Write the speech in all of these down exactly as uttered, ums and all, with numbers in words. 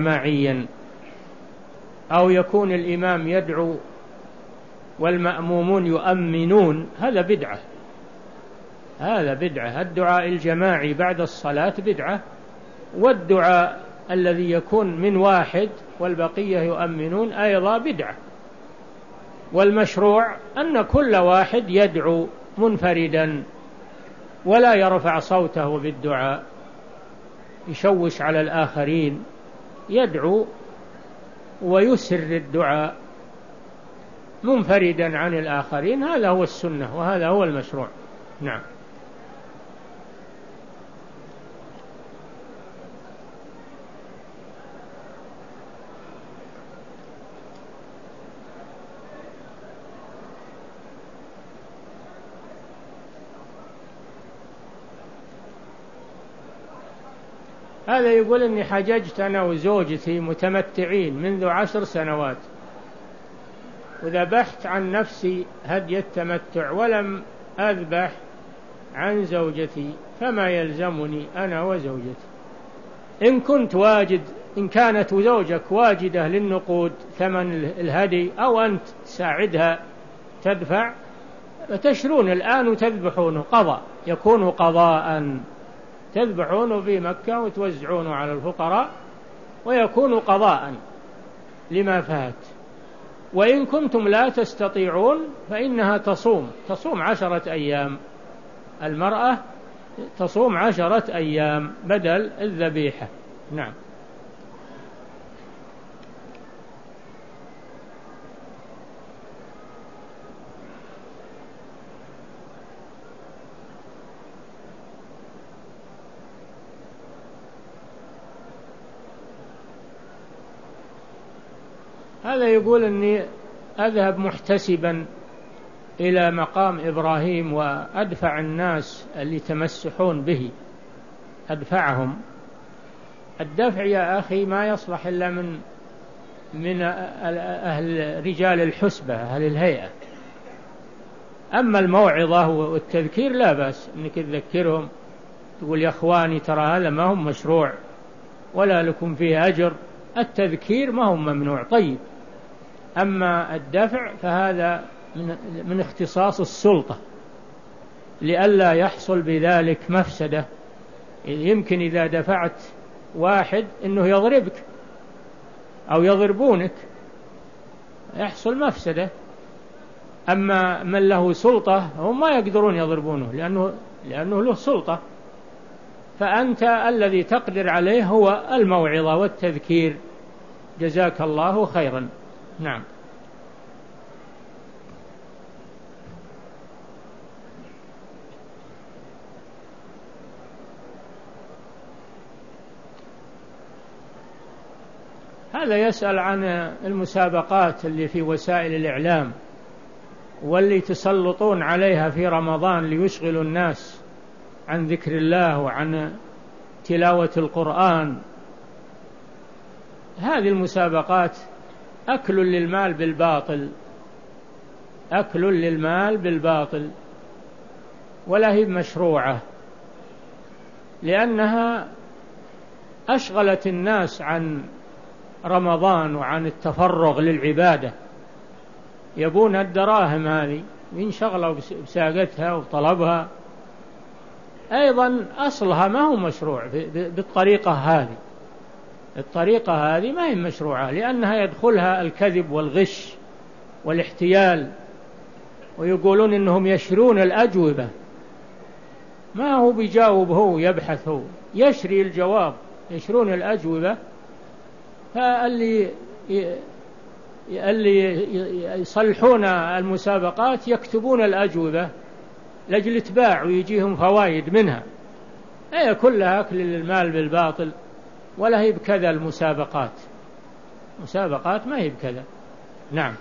جماعيا، أو يكون الإمام يدعو والمأمومون يؤمنون، هذا بدعة، هذا بدعة. الدعاء الجماعي بعد الصلاة بدعة، والدعاء الذي يكون من واحد والبقية يؤمنون أيضا بدعة. والمشروع أن كل واحد يدعو منفردا ولا يرفع صوته بالدعاء يشوش على الآخرين، يدعو ويسر الدعاء منفردا عن الآخرين، هذا هو السنة وهذا هو المشروع. نعم. هذا يقول إني حججت أنا وزوجتي متمتعين منذ عشر سنوات، وذبحت عن نفسي هدي التمتع ولم أذبح عن زوجتي، فما يلزمني أنا وزوجتي؟ إن كنت واجد، إن كانت زوجك واجدة للنقود ثمن الهدي أو أنت تساعدها تدفع، فتشرون الآن وتذبحونه قضاء، يكون قضاء، تذبحونه في مكة وتوزعونه على الفقراء ويكون قضاء لما فات. وإن كنتم لا تستطيعون فإنها تصوم تصوم عشرة أيام، المرأة تصوم عشرة أيام بدل الذبيحة. نعم. هذا يقول أني أذهب محتسبا إلى مقام إبراهيم وأدفع الناس اللي تمسحون به، أدفعهم. الدفع يا أخي ما يصلح إلا من من أهل رجال الحسبة، أهل الهيئة. أما الموعظة والتذكير لا بأس أنك تذكرهم، تقول يا أخواني ترى هذا ما هم مشروع ولا لكم فيه أجر. التذكير ما هو ممنوع، طيب. أما الدفع فهذا من, من اختصاص السلطة، لئلا يحصل بذلك مفسدة. يمكن إذا دفعت واحد إنه يضربك أو يضربونك، يحصل مفسدة. أما من له سلطة هم ما يقدرون يضربونه لأنه, لأنه له سلطة، فأنت الذي تقدر عليه هو الموعظة والتذكير. جزاك الله خيرا. نعم. هذا يسأل عن المسابقات اللي في وسائل الإعلام واللي تسلطون عليها في رمضان ليشغلوا الناس عن ذكر الله وعن تلاوة القرآن. هذه المسابقات أكل للمال بالباطل، أكل للمال بالباطل، ولا هي مشروعة، لأنها أشغلت الناس عن رمضان وعن التفرغ للعبادة. يبون الدراهم هذه ينشغلوا بساقتها وطلبها. أيضا أصلها ما هو مشروع بالطريقة هذه، الطريقة هذه ما هي مشروعة، لأنها يدخلها الكذب والغش والاحتيال. ويقولون إنهم يشرون الأجوبة، ما هو بيجاوب، هو يبحث، هو يشري الجواب، يشرون الأجوبة. فاللي اللي يصلحون المسابقات يكتبون الأجوبة لأجل تباع ويجيهم فوائد منها. هي كلها أكل للمال بالباطل، ولا هي بكذا. المسابقات مسابقات ما هي بكذا. نعم.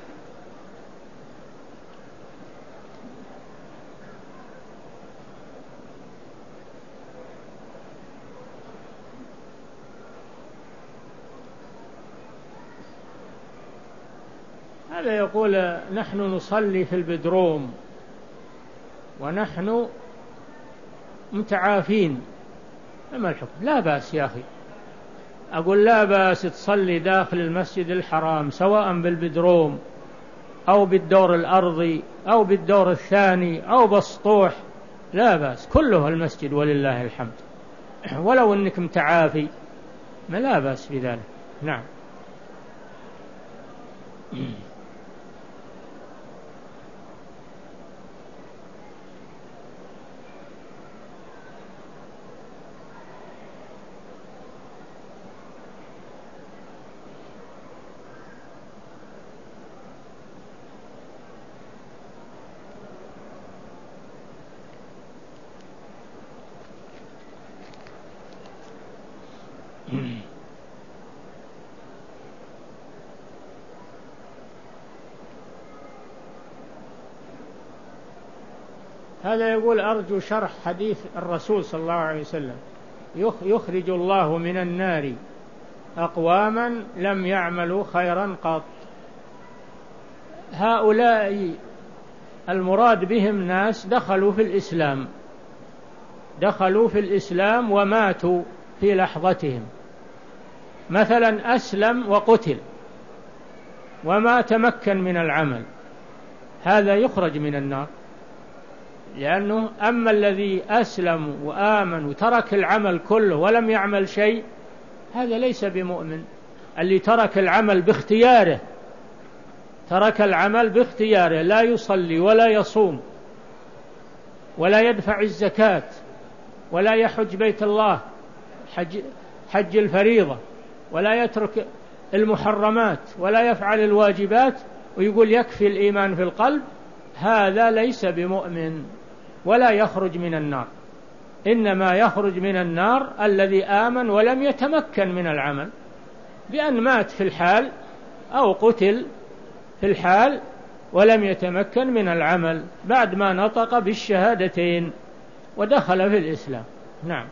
هذا يقول نحن نصلي في البدروم ونحن متعافين، فما الحكم؟ لا بأس يا أخي، أقول لا بأس تصلي داخل المسجد الحرام سواء بالبدروم أو بالدور الأرضي أو بالدور الثاني أو بالسطوح، لا بأس، كله المسجد ولله الحمد، ولو أنك متعافي ما لا بأس بذلك. نعم. هذا يقول أرجو شرح حديث الرسول صلى الله عليه وسلم يخرج الله من النار أقواما لم يعملوا خيرا قط. هؤلاء المراد بهم ناس دخلوا في الإسلام دخلوا في الإسلام وماتوا في لحظتهم، مثلا أسلم وقتل وما تمكن من العمل، هذا يخرج من النار، لأنه أما الذي أسلم وآمن وترك العمل كله ولم يعمل شيء هذا ليس بمؤمن. اللي ترك العمل باختياره ترك العمل باختياره لا يصلي ولا يصوم ولا يدفع الزكاة ولا يحج بيت الله حج, حج الفريضة ولا يترك المحرمات ولا يفعل الواجبات ويقول يكفي الإيمان في القلب، هذا ليس بمؤمن ولا يخرج من النار. إنما يخرج من النار الذي آمن ولم يتمكن من العمل بأن مات في الحال أو قتل في الحال ولم يتمكن من العمل بعد ما نطق بالشهادتين ودخل في الإسلام. نعم.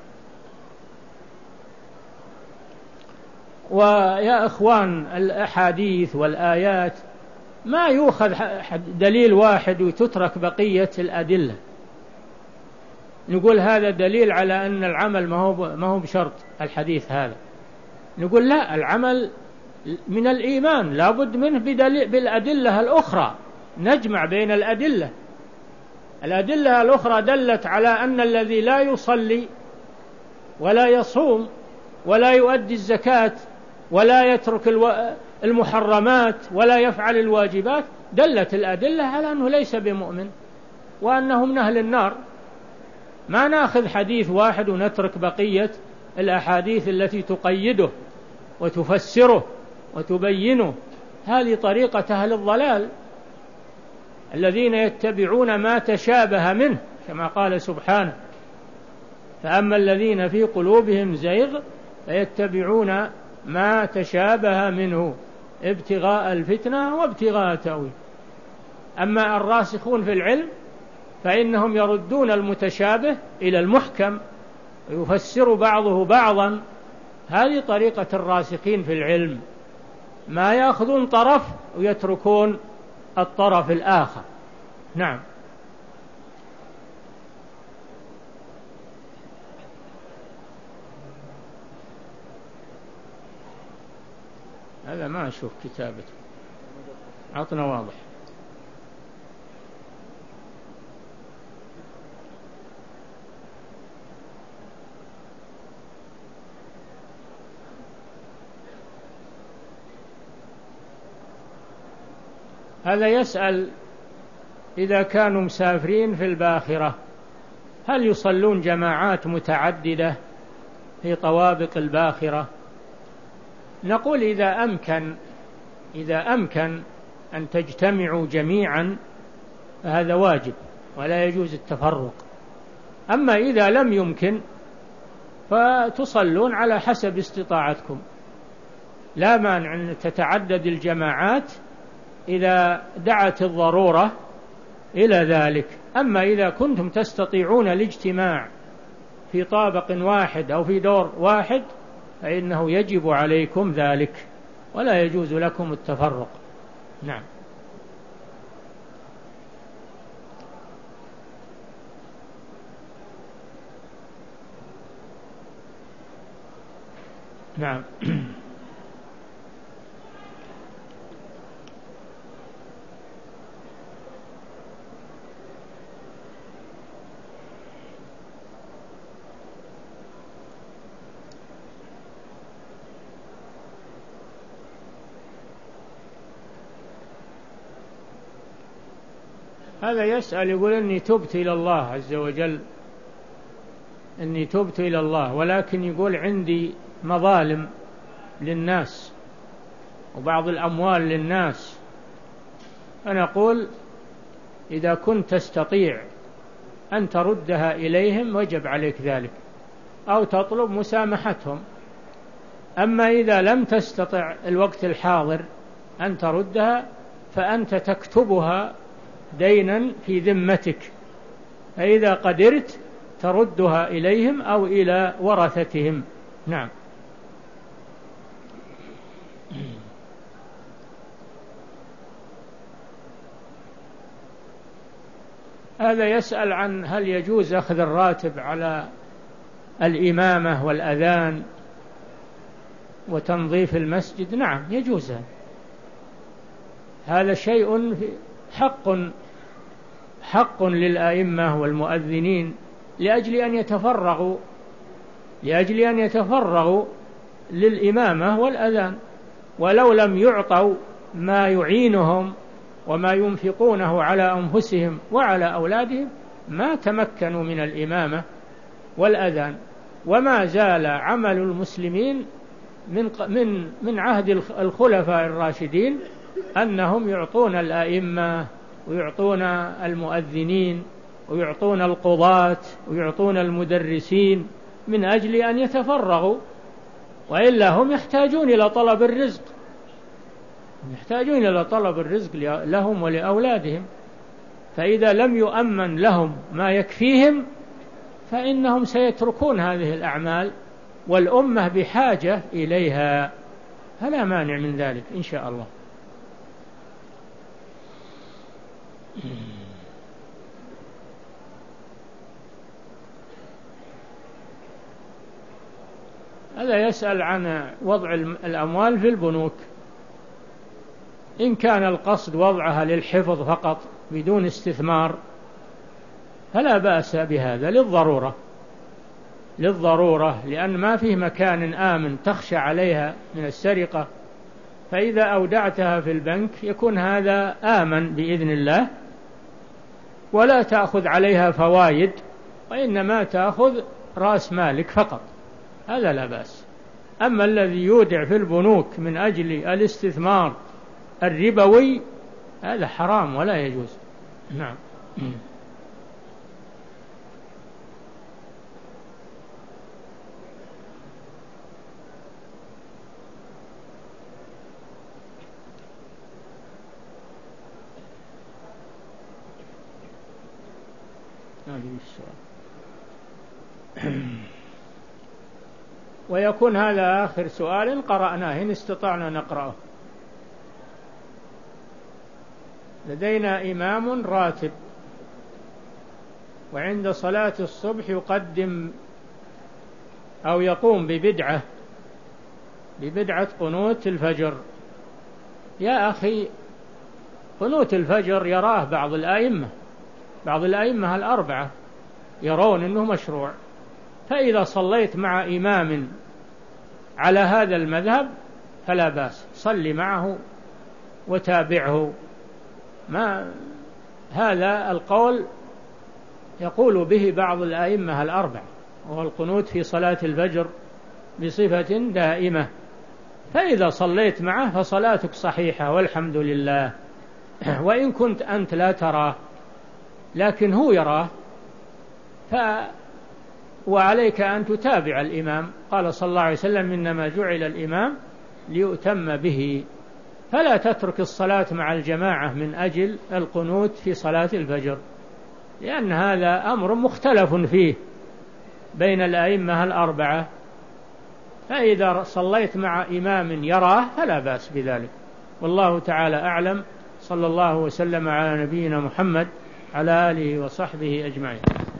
ويا إخوان الأحاديث والآيات ما يؤخذ دليل واحد وتترك بقية الأدلة، نقول هذا دليل على أن العمل ما هو ما هو بشرط الحديث هذا، نقول لا، العمل من الإيمان لا بد منه بدليل بالأدلة الأخرى، نجمع بين الأدلة. الأدلة الأخرى دلت على أن الذي لا يصلي ولا يصوم ولا يؤدي الزكاة ولا يترك المحرمات ولا يفعل الواجبات، دلت الأدلة على أنه ليس بمؤمن وأنه من أهل النار. ما نأخذ حديث واحد ونترك بقية الأحاديث التي تقيده وتفسره وتبينه، هذه طريقة أهل الضلال الذين يتبعون ما تشابه منه، كما قال سبحانه: فأما الذين في قلوبهم زيغ فيتبعون ما تشابه منه ابتغاء الفتنة وابتغاء تأويل. أما الراسخون في العلم فإنهم يردون المتشابه إلى المحكم ويفسر بعضه بعضا، هذه طريقة الراسخين في العلم، ما يأخذون طرف ويتركون الطرف الآخر. نعم. هذا ما أشوف كتابته، عطنا واضح. هذا يسأل إذا كانوا مسافرين في الباخرة هل يصلون جماعات متعددة في طوابق الباخرة؟ نقول إذا أمكن إذا أمكن أن تجتمعوا جميعا فهذا واجب ولا يجوز التفرق. أما إذا لم يمكن فتصلون على حسب استطاعتكم، لا مانع أن تتعدد الجماعات إذا دعت الضرورة إلى ذلك. أما إذا كنتم تستطيعون الاجتماع في طابق واحد أو في دور واحد فإنه يجب عليكم ذلك ولا يجوز لكم التفرق. نعم. نعم. هذا يسأل يقول إني تبت إلى الله عز وجل، إني تبت إلى الله، ولكن يقول عندي مظالم للناس وبعض الأموال للناس. أنا أقول إذا كنت تستطيع أن تردها إليهم وجب عليك ذلك، أو تطلب مسامحتهم. أما إذا لم تستطع الوقت الحاضر أن تردها فأنت تكتبها دينا في ذمتك، فإذا قدرت تردها إليهم أو إلى ورثتهم. نعم. هذا يسأل عن هل يجوز أخذ الراتب على الإمامة والأذان وتنظيف المسجد. نعم يجوز، هذا شيء حق حق للأئمة والمؤذنين لأجل أن يتفرغوا لأجل أن يتفرغوا للإمامة والأذان، ولو لم يعطوا ما يعينهم وما ينفقونه على أنفسهم وعلى أولادهم ما تمكنوا من الإمامة والأذان. وما زال عمل المسلمين من من من عهد الخلفاء الراشدين أنهم يعطون الأئمة ويعطون المؤذنين ويعطون القضاة ويعطون المدرسين من أجل أن يتفرغوا، وإلا هم يحتاجون إلى طلب الرزق، يحتاجون إلى طلب الرزق لهم ولأولادهم. فإذا لم يؤمن لهم ما يكفيهم فإنهم سيتركون هذه الأعمال، والأمة بحاجة إليها، فلا مانع من ذلك إن شاء الله. هذا يسأل عن وضع الأموال في البنوك. إن كان القصد وضعها للحفظ فقط بدون استثمار فلا بأس بهذا للضرورة للضرورة لأن ما فيه مكان آمن تخشى عليها من السرقة، فإذا أودعتها في البنك يكون هذا آمن بإذن الله، ولا تأخذ عليها فوائد وإنما تأخذ رأس مالك فقط، هذا لا بأس. أما الذي يودع في البنوك من أجل الاستثمار الربوي هذا حرام ولا يجوز. نعم. ويكون هذا آخر سؤال قرأناه إن استطعنا نقرأه. لدينا إمام راتب وعند صلاة الصبح يقدم أو يقوم ببدعة ببدعة قنوت الفجر. يا أخي، قنوت الفجر يراه بعض الآئمة بعض الآئمة الأربعة يرون أنه مشروع، فإذا صليت مع إمام على هذا المذهب فلا بأس، صلي معه وتابعه. ما هذا القول يقول به بعض الآئمة الأربعة، وهو القنوت في صلاة الفجر بصفة دائمة، فإذا صليت معه فصلاتك صحيحة والحمد لله، وإن كنت أنت لا تراه لكن هو يراه، ف وعليك أن تتابع الإمام. قال صلى الله عليه وسلم: إنما جعل الإمام ليؤتم به. فلا تترك الصلاة مع الجماعة من أجل القنوت في صلاة الفجر، لأن هذا أمر مختلف فيه بين الأئمة الأربعة، فإذا صليت مع إمام يراه فلا بأس بذلك. والله تعالى أعلم. صلى الله وسلم على نبينا محمد على آله وصحبه أجمعين.